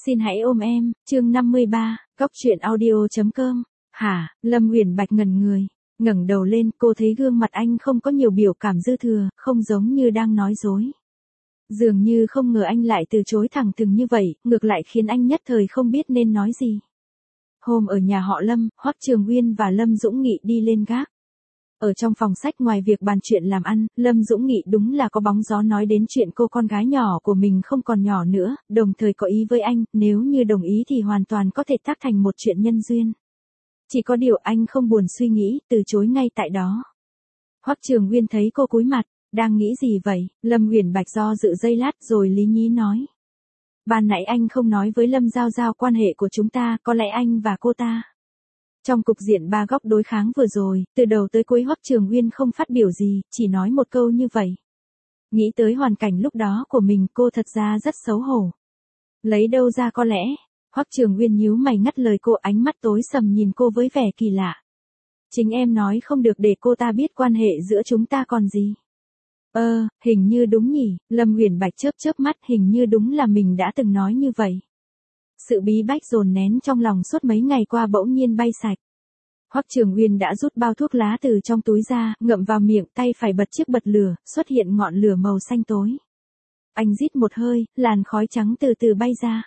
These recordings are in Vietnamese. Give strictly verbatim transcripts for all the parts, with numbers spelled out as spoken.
Xin hãy ôm em, chương năm mươi ba, góc truyện audio.com. Hả, Lâm Uyển Bạch ngẩn người, ngẩng đầu lên, cô thấy gương mặt anh không có nhiều biểu cảm dư thừa, không giống như đang nói dối. Dường như không ngờ anh lại từ chối thẳng thừng như vậy, ngược lại khiến anh nhất thời không biết nên nói gì. Hôm ở nhà họ Lâm, Hoắc Trường Uyên và Lâm Dũng Nghị đi lên gác. Ở trong phòng sách ngoài việc bàn chuyện làm ăn, Lâm Dũng Nghị đúng là có bóng gió nói đến chuyện cô con gái nhỏ của mình không còn nhỏ nữa, đồng thời có ý với anh, nếu như đồng ý thì hoàn toàn có thể tác thành một chuyện nhân duyên. Chỉ có điều anh không buồn suy nghĩ, từ chối ngay tại đó. Hoắc Trường Uyên thấy cô cúi mặt, đang nghĩ gì vậy? Lâm Uyển Bạch do dự giây lát rồi lý nhí nói. Ban nãy anh không nói với Lâm Giao Giao quan hệ của chúng ta, có lẽ anh và cô ta. Trong cục diện ba góc đối kháng vừa rồi, từ đầu tới cuối Hoắc Trường Uyên không phát biểu gì, chỉ nói một câu như vậy. Nghĩ tới hoàn cảnh lúc đó của mình, cô thật ra rất xấu hổ. Lấy đâu ra có lẽ? Hoắc Trường Uyên nhíu mày ngắt lời cô, ánh mắt tối sầm nhìn cô với vẻ kỳ lạ. Chính em nói không được để cô ta biết quan hệ giữa chúng ta còn gì. Ơ, ờ, hình như đúng nhỉ, Lâm Uyển Bạch chớp chớp mắt, hình như đúng là mình đã từng nói như vậy. Sự bí bách dồn nén trong lòng suốt mấy ngày qua bỗng nhiên bay sạch. Hoắc Trường Uyên đã rút bao thuốc lá từ trong túi ra, ngậm vào miệng, tay phải bật chiếc bật lửa, xuất hiện ngọn lửa màu xanh tối. Anh rít một hơi, làn khói trắng từ từ bay ra.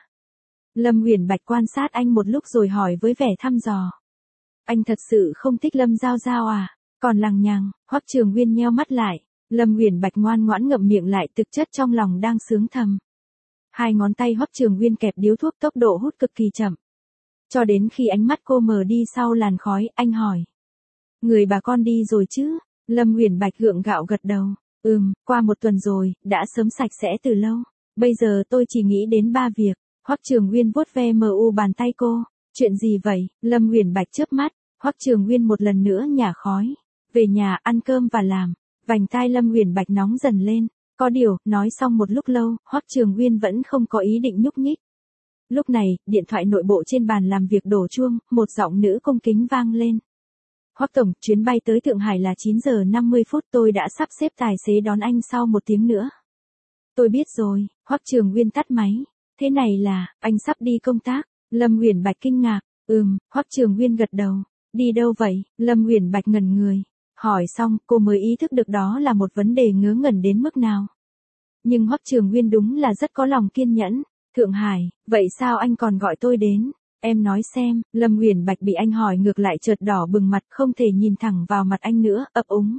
Lâm Uyển Bạch quan sát anh một lúc rồi hỏi với vẻ thăm dò. Anh thật sự không thích Lâm Giao Giao à? Còn lằng nhằng, Hoắc Trường Uyên nheo mắt lại. Lâm Uyển Bạch ngoan ngoãn ngậm miệng lại, thực chất trong lòng đang sướng thầm. Hai ngón tay Hoắc Trường Uyên kẹp điếu thuốc, tốc độ hút cực kỳ chậm. Cho đến khi ánh mắt cô mờ đi sau làn khói, anh hỏi. Người bà con đi rồi chứ? Lâm Uyển Bạch gượng gạo gật đầu. Ừm, qua một tuần rồi, đã sớm sạch sẽ từ lâu. Bây giờ tôi chỉ nghĩ đến ba việc. Hoắc Trường Uyên vuốt ve mờ u bàn tay cô. Chuyện gì vậy? Lâm Uyển Bạch chớp mắt. Hoắc Trường Uyên một lần nữa nhả khói. Về nhà ăn cơm và làm. Vành tai Lâm Uyển Bạch nóng dần lên. Có điều, nói xong một lúc lâu, Hoắc Trường Uyên vẫn không có ý định nhúc nhích. Lúc này, điện thoại nội bộ trên bàn làm việc đổ chuông, một giọng nữ cung kính vang lên. Hoắc tổng, chuyến bay tới Thượng Hải là chín giờ năm mươi phút, tôi đã sắp xếp tài xế đón anh sau một tiếng nữa. Tôi biết rồi, Hoắc Trường Uyên tắt máy. Thế này là, anh sắp đi công tác? Lâm Uyển Bạch kinh ngạc. Ừm, Hoắc Trường Uyên gật đầu. Đi đâu vậy? Lâm Uyển Bạch ngẩn người. Hỏi xong, cô mới ý thức được đó là một vấn đề ngớ ngẩn đến mức nào. Nhưng Hoắc Trường Uyên đúng là rất có lòng kiên nhẫn. Thượng Hải, vậy sao anh còn gọi tôi đến? Em nói xem, Lâm Uyển Bạch bị anh hỏi ngược lại chợt đỏ bừng mặt, không thể nhìn thẳng vào mặt anh nữa, ấp úng.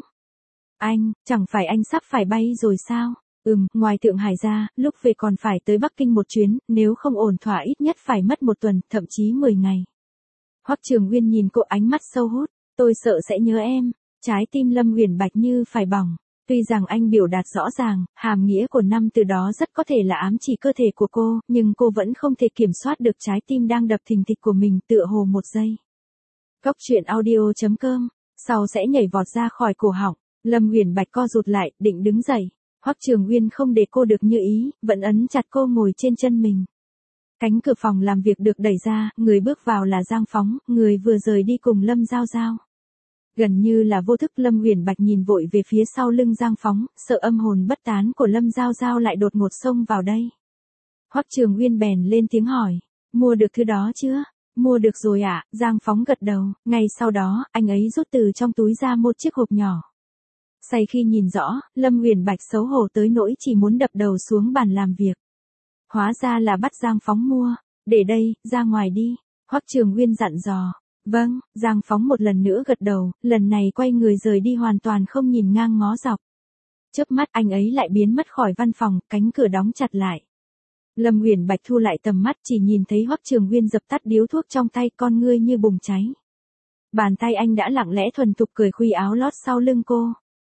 Anh, chẳng phải anh sắp phải bay rồi sao? Ừm, ngoài Thượng Hải ra, lúc về còn phải tới Bắc Kinh một chuyến, nếu không ổn thỏa ít nhất phải mất một tuần, thậm chí mười ngày. Hoắc Trường Uyên nhìn cô, ánh mắt sâu hút, tôi sợ sẽ nhớ em. Trái tim Lâm Uyển Bạch như phải bỏng. Tuy rằng anh biểu đạt rõ ràng, hàm nghĩa của năm từ đó rất có thể là ám chỉ cơ thể của cô, nhưng cô vẫn không thể kiểm soát được trái tim đang đập thình thịch của mình, tựa hồ một giây. Góc truyện audio.com, sau sẽ nhảy vọt ra khỏi cổ họng. Lâm Uyển Bạch co rụt lại, định đứng dậy. Hoắc Trường Uyên không để cô được như ý, vẫn ấn chặt cô ngồi trên chân mình. Cánh cửa phòng làm việc được đẩy ra, người bước vào là Giang Phóng, người vừa rời đi cùng Lâm Giao Giao. Gần như là vô thức Lâm Uyển Bạch nhìn vội về phía sau lưng Giang Phóng, sợ âm hồn bất tán của Lâm Giao Giao lại đột ngột xông vào đây. Hoắc Trường Uyên bèn lên tiếng hỏi, mua được thứ đó chưa? Mua được rồi ạ, à? Giang Phóng gật đầu, ngay sau đó, anh ấy rút từ trong túi ra một chiếc hộp nhỏ. Say khi nhìn rõ, Lâm Uyển Bạch xấu hổ tới nỗi chỉ muốn đập đầu xuống bàn làm việc. Hóa ra là bắt Giang Phóng mua, để đây, ra ngoài đi, Hoắc Trường Uyên dặn dò. Vâng, Giang Phóng một lần nữa gật đầu, lần này quay người rời đi hoàn toàn không nhìn ngang ngó dọc. Chớp mắt anh ấy lại biến mất khỏi văn phòng, cánh cửa đóng chặt lại. Lâm Uyển Bạch thu lại tầm mắt, chỉ nhìn thấy Hoắc Trường Uyên dập tắt điếu thuốc trong tay, con ngươi như bùng cháy. Bàn tay anh đã lặng lẽ thuần thục cởi khuy áo lót sau lưng cô.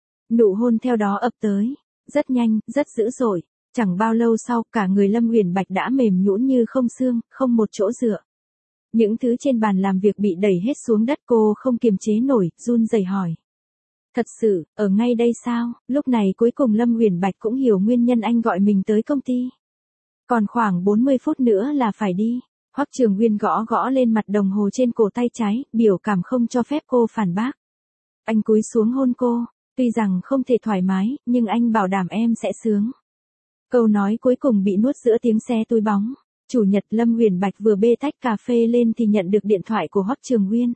Nụ hôn theo đó ập tới, rất nhanh, rất dữ dội. Chẳng bao lâu sau, cả người Lâm Uyển Bạch đã mềm nhũn như không xương, không một chỗ dựa. Những thứ trên bàn làm việc bị đẩy hết xuống đất, cô không kiềm chế nổi, run rẩy hỏi. Thật sự, ở ngay đây sao? Lúc này cuối cùng Lâm Uyển Bạch cũng hiểu nguyên nhân anh gọi mình tới công ty. Còn khoảng bốn mươi phút nữa là phải đi. Hoắc Trường Uyên gõ gõ lên mặt đồng hồ trên cổ tay trái, biểu cảm không cho phép cô phản bác. Anh cúi xuống hôn cô, tuy rằng không thể thoải mái, nhưng anh bảo đảm em sẽ sướng. Câu nói cuối cùng bị nuốt giữa tiếng xe túi bóng. Chủ nhật Lâm Huyền Bạch vừa bê tách cà phê lên thì nhận được điện thoại của Hoắc Trường Nguyên.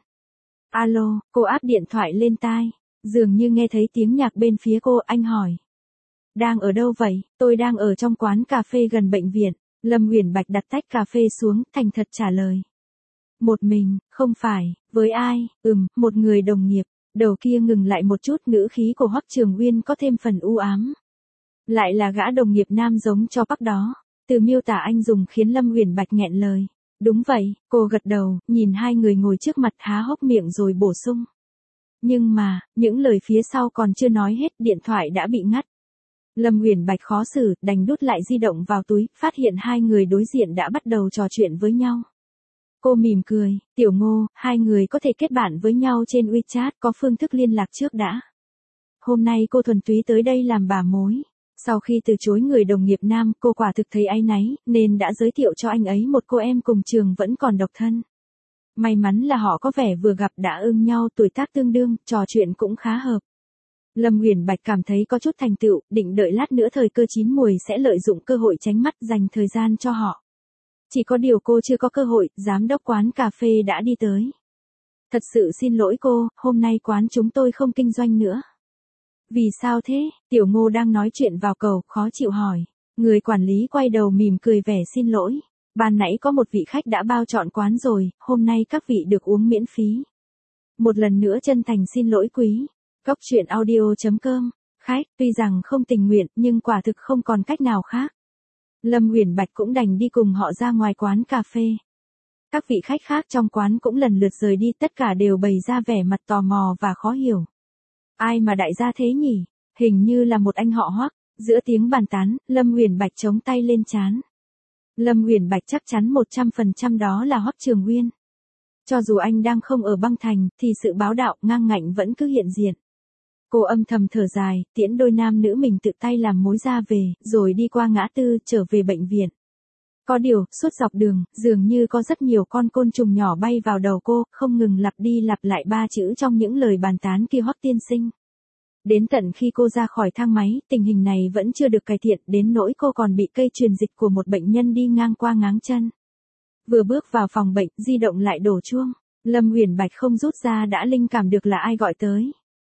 Alo, cô áp điện thoại lên tai. Dường như nghe thấy tiếng nhạc bên phía cô, anh hỏi. Đang ở đâu vậy? Tôi đang ở trong quán cà phê gần bệnh viện. Lâm Huyền Bạch đặt tách cà phê xuống, thành thật trả lời. Một mình, không phải, với ai? Ừm, một người đồng nghiệp. Đầu kia ngừng lại một chút, ngữ khí của Hoắc Trường Nguyên có thêm phần u ám. Lại là gã đồng nghiệp nam giống cho Bắc đó. Từ miêu tả anh dùng khiến Lâm Huyền Bạch nghẹn lời. Đúng vậy, cô gật đầu, nhìn hai người ngồi trước mặt há hốc miệng rồi bổ sung. Nhưng mà, những lời phía sau còn chưa nói hết, điện thoại đã bị ngắt. Lâm Huyền Bạch khó xử, đành đút lại di động vào túi, phát hiện hai người đối diện đã bắt đầu trò chuyện với nhau. Cô mỉm cười, Tiểu Ngô, hai người có thể kết bạn với nhau trên WeChat, có phương thức liên lạc trước đã. Hôm nay cô thuần túy tới đây làm bà mối. Sau khi từ chối người đồng nghiệp nam, cô quả thực thấy áy náy, nên đã giới thiệu cho anh ấy một cô em cùng trường vẫn còn độc thân. May mắn là họ có vẻ vừa gặp đã ưng nhau, tuổi tác tương đương, trò chuyện cũng khá hợp. Lâm Huyền Bạch cảm thấy có chút thành tựu, định đợi lát nữa thời cơ chín muồi sẽ lợi dụng cơ hội tránh mắt, dành thời gian cho họ. Chỉ có điều cô chưa có cơ hội, giám đốc quán cà phê đã đi tới. Thật sự xin lỗi cô, hôm nay quán chúng tôi không kinh doanh nữa. Vì sao thế? Tiểu Ngô đang nói chuyện vào cầu, khó chịu hỏi. Người quản lý quay đầu mỉm cười vẻ xin lỗi. Ban nãy có một vị khách đã bao trọn quán rồi, hôm nay các vị được uống miễn phí. Một lần nữa chân thành xin lỗi quý. Cốc truyện audio chấm com. Khách, tuy rằng không tình nguyện, nhưng quả thực không còn cách nào khác. Lâm Huyền Bạch cũng đành đi cùng họ ra ngoài quán cà phê. Các vị khách khác trong quán cũng lần lượt rời đi, tất cả đều bày ra vẻ mặt tò mò và khó hiểu. Ai mà đại gia thế nhỉ? Hình như là một anh họ Hoắc. Giữa tiếng bàn tán, Lâm Huyền Bạch chống tay lên trán. Lâm Huyền Bạch chắc chắn một trăm phần trăm đó là Hoắc Trường Nguyên. Cho dù anh đang không ở băng thành, thì sự báo đạo ngang ngạnh vẫn cứ hiện diện. Cô âm thầm thở dài, tiễn đôi nam nữ mình tự tay làm mối ra về, rồi đi qua ngã tư, trở về bệnh viện. Có điều, suốt dọc đường, dường như có rất nhiều con côn trùng nhỏ bay vào đầu cô, không ngừng lặp đi lặp lại ba chữ trong những lời bàn tán kia Hoắc tiên sinh. Đến tận khi cô ra khỏi thang máy, tình hình này vẫn chưa được cải thiện, đến nỗi cô còn bị cây truyền dịch của một bệnh nhân đi ngang qua ngáng chân. Vừa bước vào phòng bệnh, di động lại đổ chuông. Lâm Huyền Bạch không rút ra đã linh cảm được là ai gọi tới.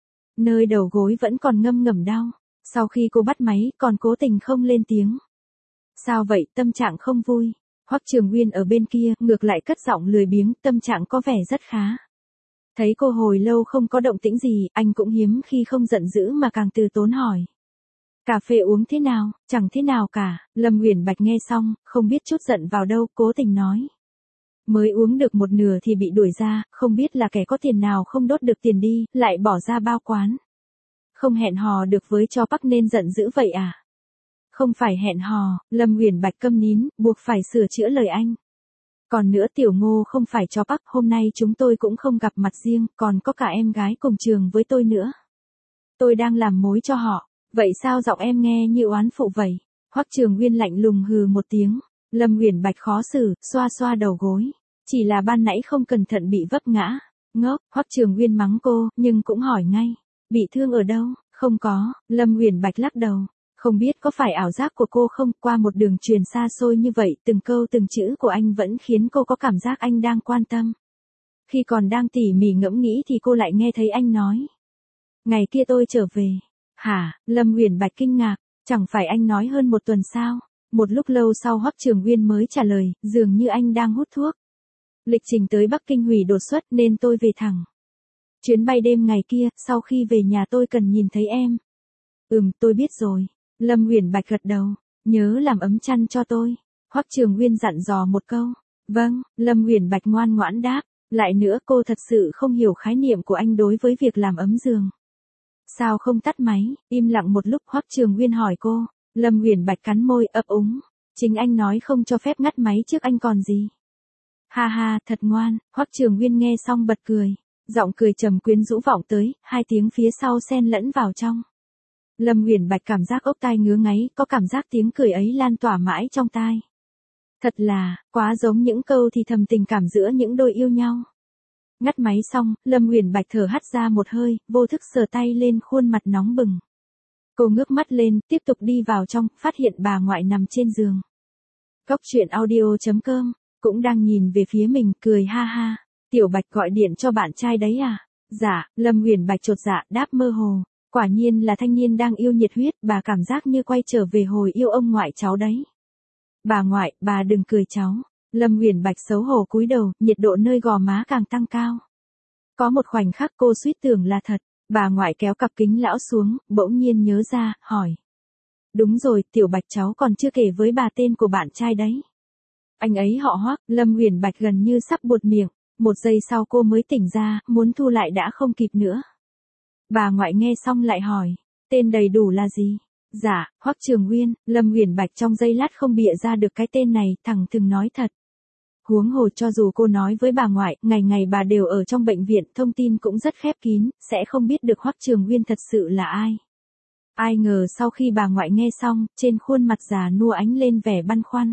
Nơi đầu gối vẫn còn ngâm ngầm đau. Sau khi cô bắt máy, còn cố tình không lên tiếng. Sao vậy, tâm trạng không vui? Hoắc Trường Nguyên ở bên kia, ngược lại cất giọng lười biếng, tâm trạng có vẻ rất khá. Thấy cô hồi lâu không có động tĩnh gì, anh cũng hiếm khi không giận dữ mà càng từ tốn hỏi. Cà phê uống thế nào? Chẳng thế nào cả. Lâm Huyền Bạch nghe xong, không biết chút giận vào đâu, cố tình nói. Mới uống được một nửa thì bị đuổi ra, không biết là kẻ có tiền nào không đốt được tiền đi, lại bỏ ra bao quán. Không hẹn hò được với cho Bắc nên giận dữ vậy à? Không phải hẹn hò, Lâm Huyền Bạch câm nín, buộc phải sửa chữa lời anh. Còn nữa Tiểu Ngô không phải cho Bắc, hôm nay chúng tôi cũng không gặp mặt riêng, còn có cả em gái cùng trường với tôi nữa. Tôi đang làm mối cho họ, vậy sao giọng em nghe như oán phụ vậy? Hoắc Trường Nguyên lạnh lùng hừ một tiếng, Lâm Huyền Bạch khó xử, xoa xoa đầu gối. Chỉ là ban nãy không cẩn thận bị vấp ngã. Ngốc, Hoắc Trường Nguyên mắng cô, nhưng cũng hỏi ngay. Bị thương ở đâu? Không có, Lâm Huyền Bạch lắc đầu. Không biết có phải ảo giác của cô không, qua một đường truyền xa xôi như vậy, từng câu từng chữ của anh vẫn khiến cô có cảm giác anh đang quan tâm. Khi còn đang tỉ mỉ ngẫm nghĩ thì cô lại nghe thấy anh nói. Ngày kia tôi trở về. Hả, Lâm Huyền Bạch kinh ngạc, chẳng phải anh nói hơn một tuần sao? Một lúc lâu sau Hoắc Trường Nguyên mới trả lời, dường như anh đang hút thuốc. Lịch trình tới Bắc Kinh hủy đột xuất nên tôi về thẳng. Chuyến bay đêm ngày kia, sau khi về nhà tôi cần nhìn thấy em. Ừm, tôi biết rồi. Lâm Huyền Bạch gật đầu, nhớ làm ấm chăn cho tôi. Hoắc Trường Nguyên dặn dò một câu. Vâng, Lâm Huyền Bạch ngoan ngoãn đáp. Lại nữa cô thật sự không hiểu khái niệm của anh đối với việc làm ấm giường. Sao không tắt máy? Im lặng một lúc Hoắc Trường Nguyên hỏi cô. Lâm Huyền Bạch cắn môi ấp úng. Chính anh nói không cho phép ngắt máy trước anh còn gì. Ha ha, thật ngoan. Hoắc Trường Nguyên nghe xong bật cười. Giọng cười trầm quyến rũ vọng tới, hai tiếng phía sau xen lẫn vào trong. Lâm Huyền Bạch cảm giác ốc tai ngứa ngáy, có cảm giác tiếng cười ấy lan tỏa mãi trong tai. Thật là, quá giống những câu thì thầm tình cảm giữa những đôi yêu nhau. Ngắt máy xong, Lâm Huyền Bạch thở hắt ra một hơi, vô thức sờ tay lên khuôn mặt nóng bừng. Cô ngước mắt lên, tiếp tục đi vào trong, phát hiện bà ngoại nằm trên giường. Cóc truyện audio.com, cũng đang nhìn về phía mình, cười ha ha. Tiểu Bạch gọi điện cho bạn trai đấy à? Dạ, Lâm Uyển Bạch chột dạ, đáp mơ hồ. Quả nhiên là thanh niên đang yêu nhiệt huyết, bà cảm giác như quay trở về hồi yêu ông ngoại cháu đấy. Bà ngoại, bà đừng cười cháu. Lâm Uyển Bạch xấu hổ cúi đầu, nhiệt độ nơi gò má càng tăng cao. Có một khoảnh khắc cô suýt tưởng là thật, bà ngoại kéo cặp kính lão xuống, bỗng nhiên nhớ ra, hỏi. Đúng rồi, Tiểu Bạch cháu còn chưa kể với bà tên của bạn trai đấy. Anh ấy họ Hoắc. Lâm Uyển Bạch gần như sắp buột miệng, một giây sau cô mới tỉnh ra, muốn thu lại đã không kịp nữa. Bà ngoại nghe xong lại hỏi, tên đầy đủ là gì? Dạ, Hoắc Trường Uyên. Lâm Uyển Bạch trong giây lát không bịa ra được cái tên này, thẳng thừng nói thật. Huống hồ cho dù cô nói với bà ngoại, ngày ngày bà đều ở trong bệnh viện, thông tin cũng rất khép kín, sẽ không biết được Hoắc Trường Uyên thật sự là ai. Ai ngờ sau khi bà ngoại nghe xong, trên khuôn mặt già nua ánh lên vẻ băn khoăn.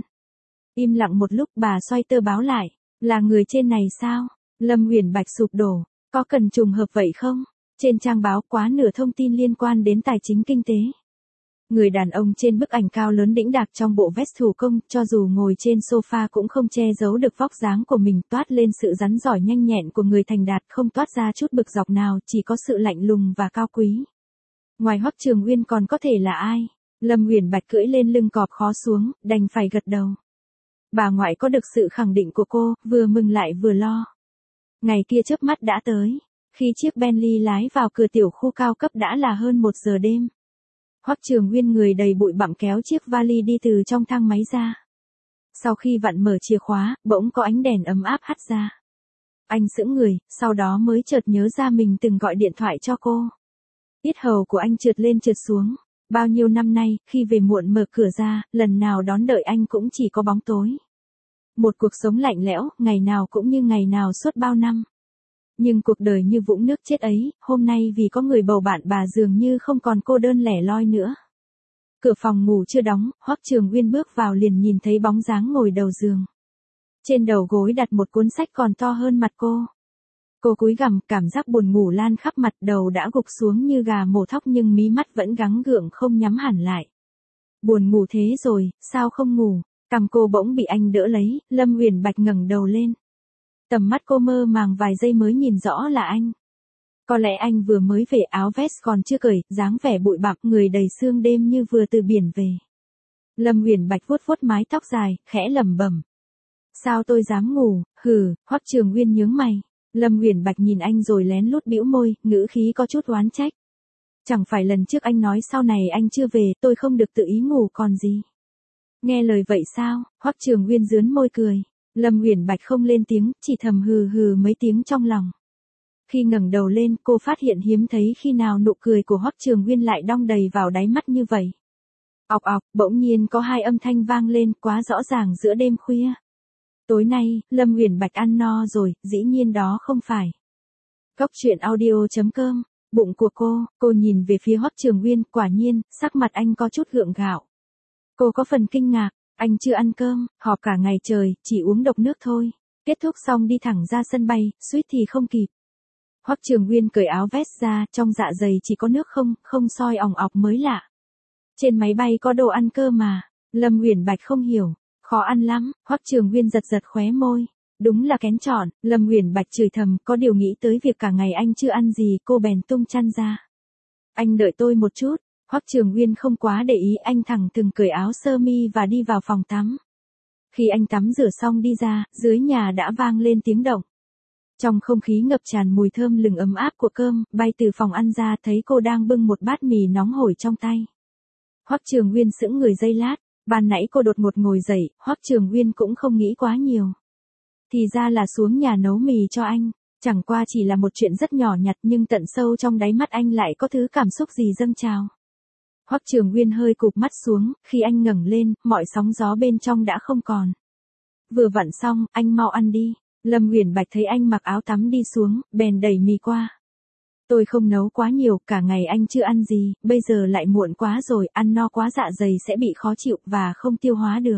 Im lặng một lúc bà xoay tờ báo lại, là người trên này sao? Lâm Uyển Bạch sụp đổ, có cần trùng hợp vậy không? Trên trang báo quá nửa thông tin liên quan đến tài chính kinh tế. Người đàn ông trên bức ảnh cao lớn đĩnh đạc trong bộ vest thủ công, cho dù ngồi trên sofa cũng không che giấu được vóc dáng của mình, toát lên sự rắn giỏi nhanh nhẹn của người thành đạt, không toát ra chút bực dọc nào, chỉ có sự lạnh lùng và cao quý. Ngoài Hoắc Trường Uyên còn có thể là ai? Lâm Uyển Bạch cưỡi lên lưng cọp khó xuống, đành phải gật đầu. Bà ngoại có được sự khẳng định của cô, vừa mừng lại vừa lo. Ngày kia chớp mắt đã tới. Khi chiếc Bentley lái vào cửa tiểu khu cao cấp đã là hơn một giờ đêm. Hoắc Trường Uyên người đầy bụi bặm kéo chiếc vali đi từ trong thang máy ra. Sau khi vặn mở chìa khóa, bỗng có ánh đèn ấm áp hắt ra. Anh sững người, sau đó mới chợt nhớ ra mình từng gọi điện thoại cho cô. Yết hầu của anh trượt lên trượt xuống. Bao nhiêu năm nay, khi về muộn mở cửa ra, lần nào đón đợi anh cũng chỉ có bóng tối. Một cuộc sống lạnh lẽo, ngày nào cũng như ngày nào suốt bao năm. Nhưng cuộc đời như vũng nước chết ấy, hôm nay vì có người bầu bạn bà dường như không còn cô đơn lẻ loi nữa. Cửa phòng ngủ chưa đóng, Hoắc Trường Uyên bước vào liền nhìn thấy bóng dáng ngồi đầu giường. Trên đầu gối đặt một cuốn sách còn to hơn mặt cô. Cô cúi gằm, cảm giác buồn ngủ lan khắp mặt, đầu đã gục xuống như gà mổ thóc nhưng mí mắt vẫn gắng gượng không nhắm hẳn lại. Buồn ngủ thế rồi, sao không ngủ? Cằm cô bỗng bị anh đỡ lấy, Lâm Uyển Bạch ngẩng đầu lên. Tầm mắt cô mơ màng vài giây mới nhìn rõ là anh. Có lẽ anh vừa mới về, áo vest còn chưa cởi, dáng vẻ bụi bặm, người đầy sương đêm như vừa từ biển về. Lâm Uyển Bạch vuốt vuốt mái tóc dài, khẽ lẩm bẩm. Sao tôi dám ngủ? Hừ. Hoắc Trường Uyên nhướng mày. Lâm Uyển Bạch nhìn anh rồi lén lút bĩu môi, ngữ khí có chút oán trách. Chẳng phải lần trước anh nói sau này anh chưa về, tôi không được tự ý ngủ còn gì. Nghe lời vậy sao? Hoắc Trường Uyên rướn môi cười. Lâm Uyển Bạch không lên tiếng, chỉ thầm hừ hừ mấy tiếng trong lòng. Khi ngẩng đầu lên, cô phát hiện hiếm thấy khi nào nụ cười của Hoắc Trường Uyên lại đong đầy vào đáy mắt như vậy. Ọc ọc, bỗng nhiên có hai âm thanh vang lên, quá rõ ràng giữa đêm khuya. Tối nay, Lâm Uyển Bạch ăn no rồi, dĩ nhiên đó không phải. Cóc truyện audio.com, bụng của cô, cô nhìn về phía Hoắc Trường Uyên, quả nhiên, sắc mặt anh có chút gượng gạo. Cô có phần kinh ngạc, anh chưa ăn cơm, họp cả ngày trời, chỉ uống độc nước thôi. Kết thúc xong đi thẳng ra sân bay, suýt thì không kịp. Hoắc Trường Uyên cởi áo vest ra, trong dạ dày chỉ có nước không, không soi ỏng ọc mới lạ. Trên máy bay có đồ ăn cơ mà. Lâm Uyển Bạch không hiểu. Khó ăn lắm. Hoắc Trường Uyên giật giật khóe môi. Đúng là kén chọn. Lâm Uyển Bạch chửi thầm, có điều nghĩ tới việc cả ngày anh chưa ăn gì, cô bèn tung chăn ra. Anh đợi tôi một chút. Hoắc Trường Uyên không quá để ý, anh thẳng thừng cởi áo sơ mi và đi vào phòng tắm. Khi anh tắm rửa xong đi ra, dưới nhà đã vang lên tiếng động. Trong không khí ngập tràn mùi thơm lừng ấm áp của cơm, bay từ phòng ăn ra thấy cô đang bưng một bát mì nóng hổi trong tay. Hoắc Trường Uyên sững người giây lát, ban nãy cô đột ngột ngồi dậy, Hoắc Trường Uyên cũng không nghĩ quá nhiều. Thì ra là xuống nhà nấu mì cho anh, chẳng qua chỉ là một chuyện rất nhỏ nhặt nhưng tận sâu trong đáy mắt anh lại có thứ cảm xúc gì dâng trào. Hoắc Trường Uyên hơi cụp mắt xuống, khi anh ngẩng lên, mọi sóng gió bên trong đã không còn. Vừa vặn xong, anh mau ăn đi. Lâm Uyển Bạch thấy anh mặc áo tắm đi xuống, bèn đẩy mì qua. Tôi không nấu quá nhiều, cả ngày anh chưa ăn gì, bây giờ lại muộn quá rồi, ăn no quá dạ dày sẽ bị khó chịu và không tiêu hóa được.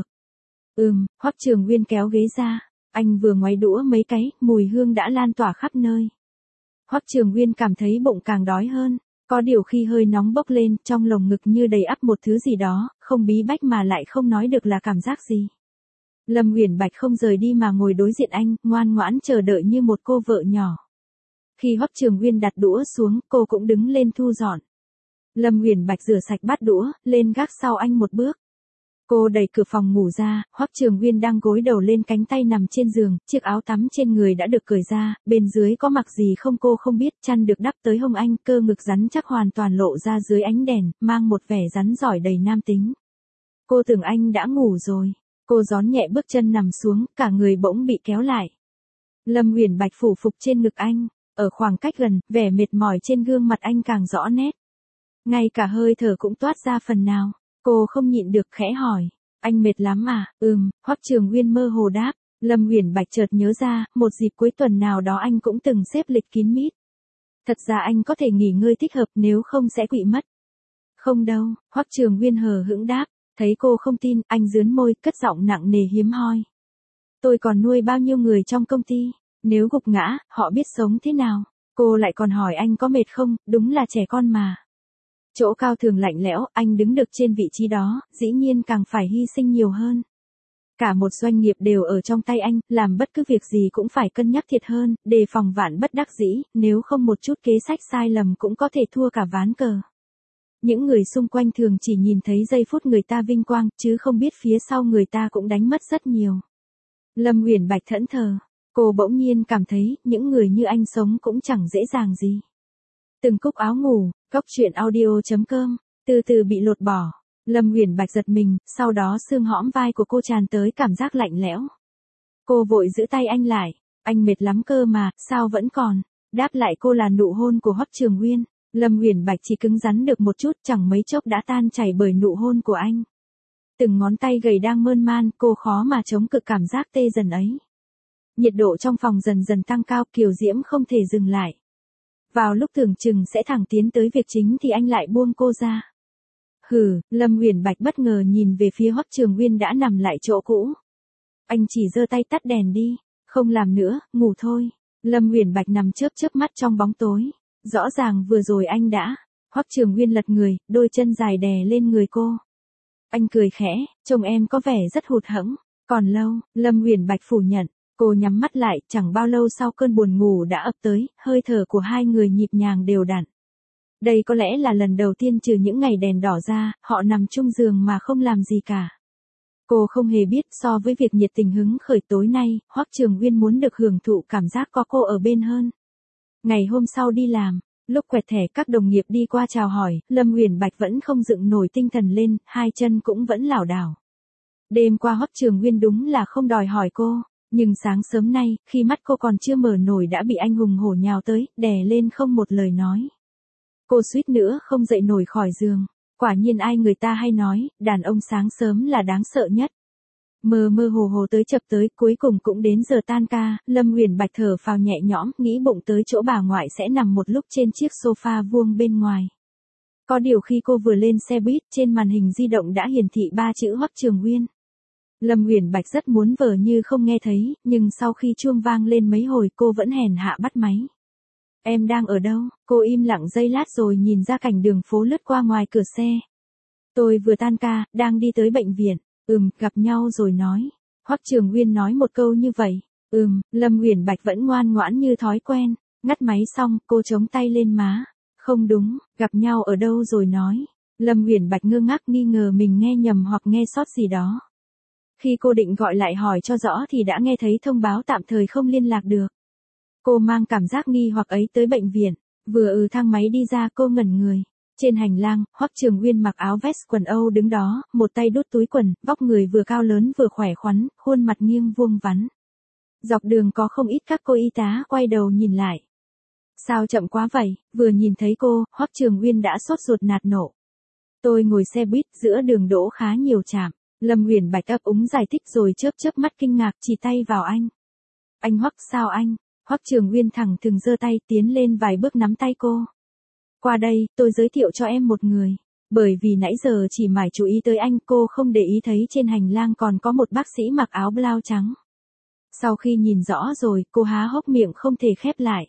Ừm, Hoắc Trường Uyên kéo ghế ra, anh vừa ngoáy đũa mấy cái, mùi hương đã lan tỏa khắp nơi. Hoắc Trường Uyên cảm thấy bụng càng đói hơn, có điều khi hơi nóng bốc lên, trong lồng ngực như đầy ắp một thứ gì đó, không bí bách mà lại không nói được là cảm giác gì. Lâm Uyển Bạch không rời đi mà ngồi đối diện anh, ngoan ngoãn chờ đợi như một cô vợ nhỏ. Khi Hoắc Trường Nguyên đặt đũa xuống, cô cũng đứng lên thu dọn. Lâm Uyển Bạch rửa sạch bát đũa, lên gác sau anh một bước. Cô đẩy cửa phòng ngủ ra, Hoắc Trường Nguyên đang gối đầu lên cánh tay nằm trên giường, chiếc áo tắm trên người đã được cởi ra, bên dưới có mặc gì không cô không biết, chăn được đắp tới hông anh, cơ ngực rắn chắc hoàn toàn lộ ra dưới ánh đèn, mang một vẻ rắn giỏi đầy nam tính. Cô tưởng anh đã ngủ rồi. Cô gión nhẹ bước chân nằm xuống, cả người bỗng bị kéo lại. Lâm Uyển Bạch phủ phục trên ngực anh, ở khoảng cách gần, vẻ mệt mỏi trên gương mặt anh càng rõ nét. Ngay cả hơi thở cũng toát ra phần nào. Cô không nhịn được khẽ hỏi, anh mệt lắm à? Ừm, Hoắc Trường Nguyên mơ hồ đáp. Lâm Uyển Bạch chợt nhớ ra, một dịp cuối tuần nào đó anh cũng từng xếp lịch kín mít. Thật ra anh có thể nghỉ ngơi thích hợp, nếu không sẽ quỵ mất. Không đâu, Hoắc Trường Nguyên hờ hững đáp. Thấy cô không tin, anh rướn môi, cất giọng nặng nề hiếm hoi. Tôi còn nuôi bao nhiêu người trong công ty, nếu gục ngã, họ biết sống thế nào. Cô lại còn hỏi anh có mệt không, đúng là trẻ con mà. Chỗ cao thường lạnh lẽo, anh đứng được trên vị trí đó, dĩ nhiên càng phải hy sinh nhiều hơn. Cả một doanh nghiệp đều ở trong tay anh, làm bất cứ việc gì cũng phải cân nhắc thiệt hơn, đề phòng vạn bất đắc dĩ, nếu không một chút kế sách sai lầm cũng có thể thua cả ván cờ. Những người xung quanh thường chỉ nhìn thấy giây phút người ta vinh quang, chứ không biết phía sau người ta cũng đánh mất rất nhiều. Lâm Uyển Bạch thẫn thờ, cô bỗng nhiên cảm thấy, những người như anh sống cũng chẳng dễ dàng gì. Từng cúc áo ngủ, Cóc truyện audio chấm com, từ từ bị lột bỏ. Lâm Uyển Bạch giật mình, sau đó xương hõm vai của cô tràn tới cảm giác lạnh lẽo. Cô vội giữ tay anh lại, anh mệt lắm cơ mà, sao vẫn còn. Đáp lại cô là nụ hôn của Hoắc Trường Nguyên. Lâm Uyển Bạch chỉ cứng rắn được một chút, chẳng mấy chốc đã tan chảy bởi nụ hôn của anh. Từng ngón tay gầy đang mơn man, cô khó mà chống cự cảm giác tê dần ấy. Nhiệt độ trong phòng dần dần tăng cao, kiều diễm không thể dừng lại. Vào lúc tưởng chừng sẽ thẳng tiến tới việc chính thì anh lại buông cô ra. Hừ, Lâm Uyển Bạch bất ngờ nhìn về phía Hoắc Trường Nguyên đã nằm lại chỗ cũ. Anh chỉ giơ tay tắt đèn đi, không làm nữa, ngủ thôi. Lâm Uyển Bạch nằm chớp chớp mắt trong bóng tối. Rõ ràng vừa rồi anh đã. Hoắc Trường Nguyên lật người, đôi chân dài đè lên người cô. Anh cười khẽ, trông em có vẻ rất hụt hẫng. Còn lâu, Lâm Uyển Bạch phủ nhận. Cô nhắm mắt lại, chẳng bao lâu sau cơn buồn ngủ đã ập tới, hơi thở của hai người nhịp nhàng đều đặn. Đây có lẽ là lần đầu tiên trừ những ngày đèn đỏ ra, họ nằm chung giường mà không làm gì cả. Cô không hề biết so với việc nhiệt tình hứng khởi tối nay, Hoắc Trường Nguyên muốn được hưởng thụ cảm giác có cô ở bên hơn. Ngày hôm sau đi làm, lúc quẹt thẻ các đồng nghiệp đi qua chào hỏi, Lâm Uyển Bạch vẫn không dựng nổi tinh thần lên, hai chân cũng vẫn lảo đảo. Đêm qua Hoắc Trường Nguyên đúng là không đòi hỏi cô, nhưng sáng sớm nay, khi mắt cô còn chưa mở nổi đã bị anh hùng hổ nhào tới, đè lên không một lời nói. Cô suýt nữa không dậy nổi khỏi giường. Quả nhiên ai người ta hay nói, đàn ông sáng sớm là đáng sợ nhất. Mơ mơ hồ hồ tới chập tới, cuối cùng cũng đến giờ tan ca, Lâm Uyển Bạch thở phào nhẹ nhõm, nghĩ bụng tới chỗ bà ngoại sẽ nằm một lúc trên chiếc sofa vuông bên ngoài. Có điều khi cô vừa lên xe buýt, trên màn hình di động đã hiển thị ba chữ Hoắc Trường Nguyên. Lâm Uyển Bạch rất muốn vờ như không nghe thấy, nhưng sau khi chuông vang lên mấy hồi cô vẫn hèn hạ bắt máy. Em đang ở đâu? Cô im lặng giây lát rồi nhìn ra cảnh đường phố lướt qua ngoài cửa xe. Tôi vừa tan ca, đang đi tới bệnh viện. Ừm, gặp nhau rồi nói. Hoắc Trường Nguyên nói một câu như vậy. Ừm, Lâm Uyển Bạch vẫn ngoan ngoãn như thói quen. Ngắt máy xong, cô chống tay lên má. Không đúng, gặp nhau ở đâu rồi nói. Lâm Uyển Bạch ngơ ngác nghi ngờ mình nghe nhầm hoặc nghe sót gì đó. Khi cô định gọi lại hỏi cho rõ thì đã nghe thấy thông báo tạm thời không liên lạc được. Cô mang cảm giác nghi hoặc ấy tới bệnh viện. Vừa ừ thang máy đi ra cô ngẩn người. Trên hành lang, Hoắc Trường Nguyên mặc áo vest quần Âu đứng đó, một tay đút túi quần, vóc người vừa cao lớn vừa khỏe khoắn, khuôn mặt nghiêng vuông vắn. Dọc đường có không ít các cô y tá quay đầu nhìn lại. Sao chậm quá vậy? Vừa nhìn thấy cô, Hoắc Trường Nguyên đã sốt ruột nạt nộ. Tôi ngồi xe buýt giữa đường đỗ khá nhiều trạm. Lâm Uyển Bạch ấp úng giải thích rồi chớp chớp mắt kinh ngạc chỉ tay vào anh. Anh Hoắc sao anh? Hoắc Trường Nguyên thẳng thừng giơ tay tiến lên vài bước nắm tay cô. Qua đây, tôi giới thiệu cho em một người. Bởi vì nãy giờ chỉ mải chú ý tới anh, cô không để ý thấy trên hành lang còn có một bác sĩ mặc áo blau trắng. Sau khi nhìn rõ rồi, cô há hốc miệng không thể khép lại.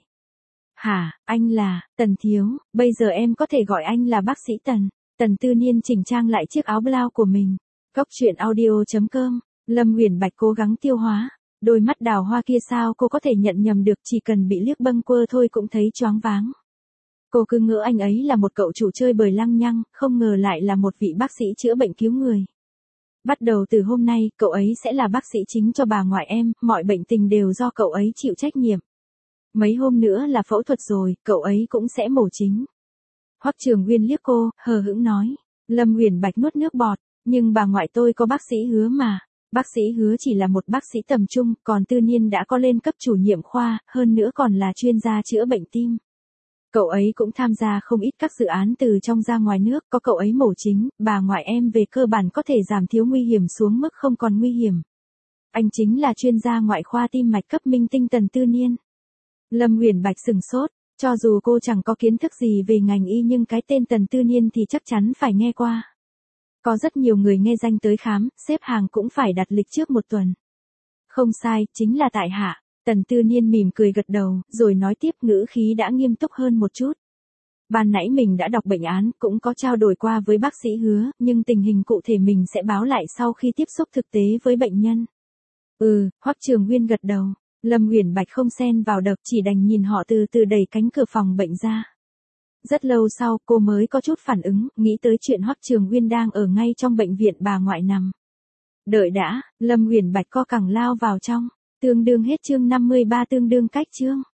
Hả, anh là, Tần Thiếu, bây giờ em có thể gọi anh là bác sĩ Tần. Tần Tư Niên chỉnh trang lại chiếc áo blau của mình. Cóc truyện audio chấm com Lâm Uyển Bạch cố gắng tiêu hóa, đôi mắt đào hoa kia sao cô có thể nhận nhầm được, chỉ cần bị liếc bâng quơ thôi cũng thấy choáng váng. Cô cứ ngỡ anh ấy là một cậu chủ chơi bời lăng nhăng, không ngờ lại là một vị bác sĩ chữa bệnh cứu người. Bắt đầu từ hôm nay, cậu ấy sẽ là bác sĩ chính cho bà ngoại em, mọi bệnh tình đều do cậu ấy chịu trách nhiệm. Mấy hôm nữa là phẫu thuật rồi, cậu ấy cũng sẽ mổ chính. Hoắc Trường Uyên liếc cô, hờ hững nói. Lâm Uyển Bạch nuốt nước bọt, nhưng bà ngoại tôi có bác sĩ Hứa mà. Bác sĩ Hứa chỉ là một bác sĩ tầm trung, còn Tư Niên đã có lên cấp chủ nhiệm khoa, hơn nữa còn là chuyên gia chữa bệnh tim. Cậu ấy cũng tham gia không ít các dự án từ trong ra ngoài nước, có cậu ấy mổ chính, bà ngoại em về cơ bản có thể giảm thiếu nguy hiểm xuống mức không còn nguy hiểm. Anh chính là chuyên gia ngoại khoa tim mạch cấp minh tinh Tần Tư Niên. Lâm Uyển Bạch sừng sốt, cho dù cô chẳng có kiến thức gì về ngành y nhưng cái tên Tần Tư Niên thì chắc chắn phải nghe qua. Có rất nhiều người nghe danh tới khám, xếp hàng cũng phải đặt lịch trước một tuần. Không sai, chính là tại hạ. Tần Tư Niên mỉm cười gật đầu, rồi nói tiếp, ngữ khí đã nghiêm túc hơn một chút. Ban nãy mình đã đọc bệnh án, cũng có trao đổi qua với bác sĩ Hứa, nhưng tình hình cụ thể mình sẽ báo lại sau khi tiếp xúc thực tế với bệnh nhân. Ừ, Hoắc Trường Uyên gật đầu. Lâm Uyển Bạch không xen vào đợt, chỉ đành nhìn họ từ từ đẩy cánh cửa phòng bệnh ra. Rất lâu sau, cô mới có chút phản ứng, nghĩ tới chuyện Hoắc Trường Uyên đang ở ngay trong bệnh viện bà ngoại nằm. Đợi đã, Lâm Uyển Bạch co cẳng lao vào trong. Tương đương hết chương năm mươi ba, tương đương cách chương.